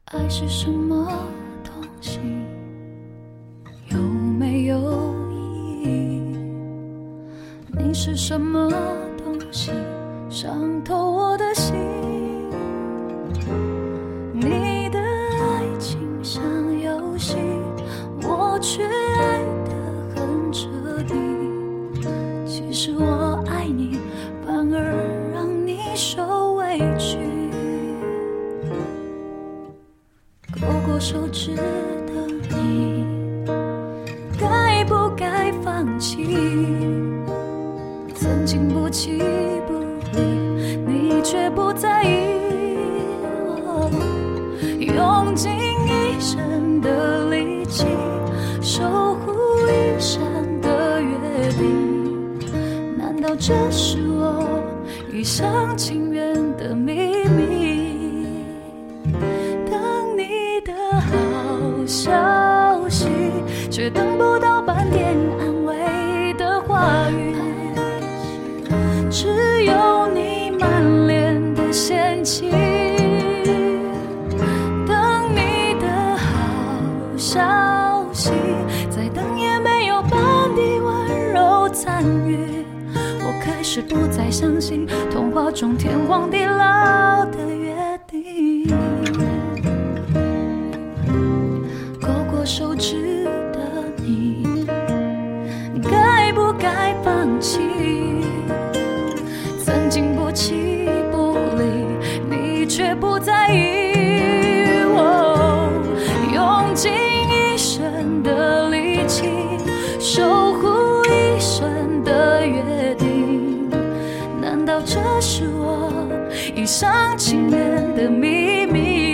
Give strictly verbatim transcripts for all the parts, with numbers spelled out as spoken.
爱是什么东西？有没有意义？你是什么东西？伤透我的心。你的爱情像游戏，我却爱得很彻底。其实我爱你，反而让你受委屈。勾过手指的你，该不该放弃？曾经不弃不离，你却不在意。哦，用尽一生的力气，守护一生的约定，难道这是我一厢情愿的秘密？等你的好消息，却等不到半点安慰的话语，只有你满脸的嫌弃。等你的好消息，再等也没有半滴温柔参与。我开始不再相信童话中天荒地老的约定。勾过手指的你，该不该放弃？曾经不弃不离，你却不在意。哦，用尽一生的力气，守护一生的约定，难道这是我一厢情愿的秘密？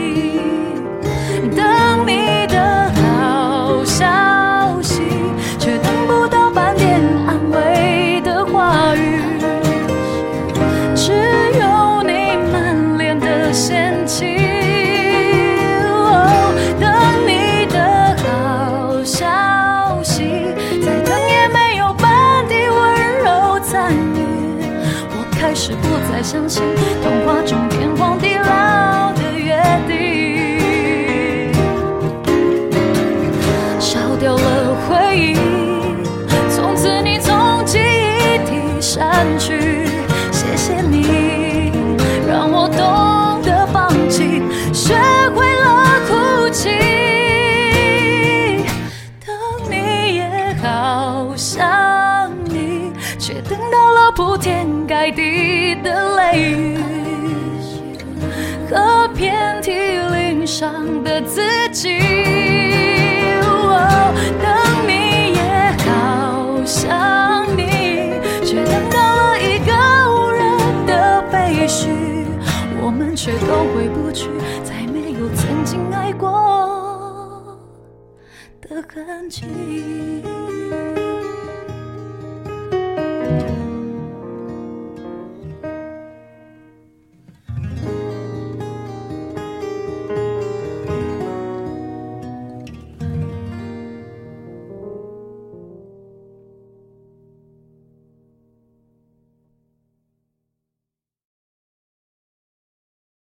等你的好消息，却等不到半点安慰的话语，只有你满脸的嫌弃。哦，等你的好消息，再等也没有半滴温柔参与。我开始不再相信童话中天荒地老的约定。烧掉了回忆，从此你从记忆体删去。谢谢你让我懂得放弃，学会了哭泣。等你也好想你，却等到了铺天盖地的雷雨和遍体鳞伤的自己。哦，等你也好想你，却等到了一个无人的废墟，我们却都回不去再没有曾经爱过的痕迹。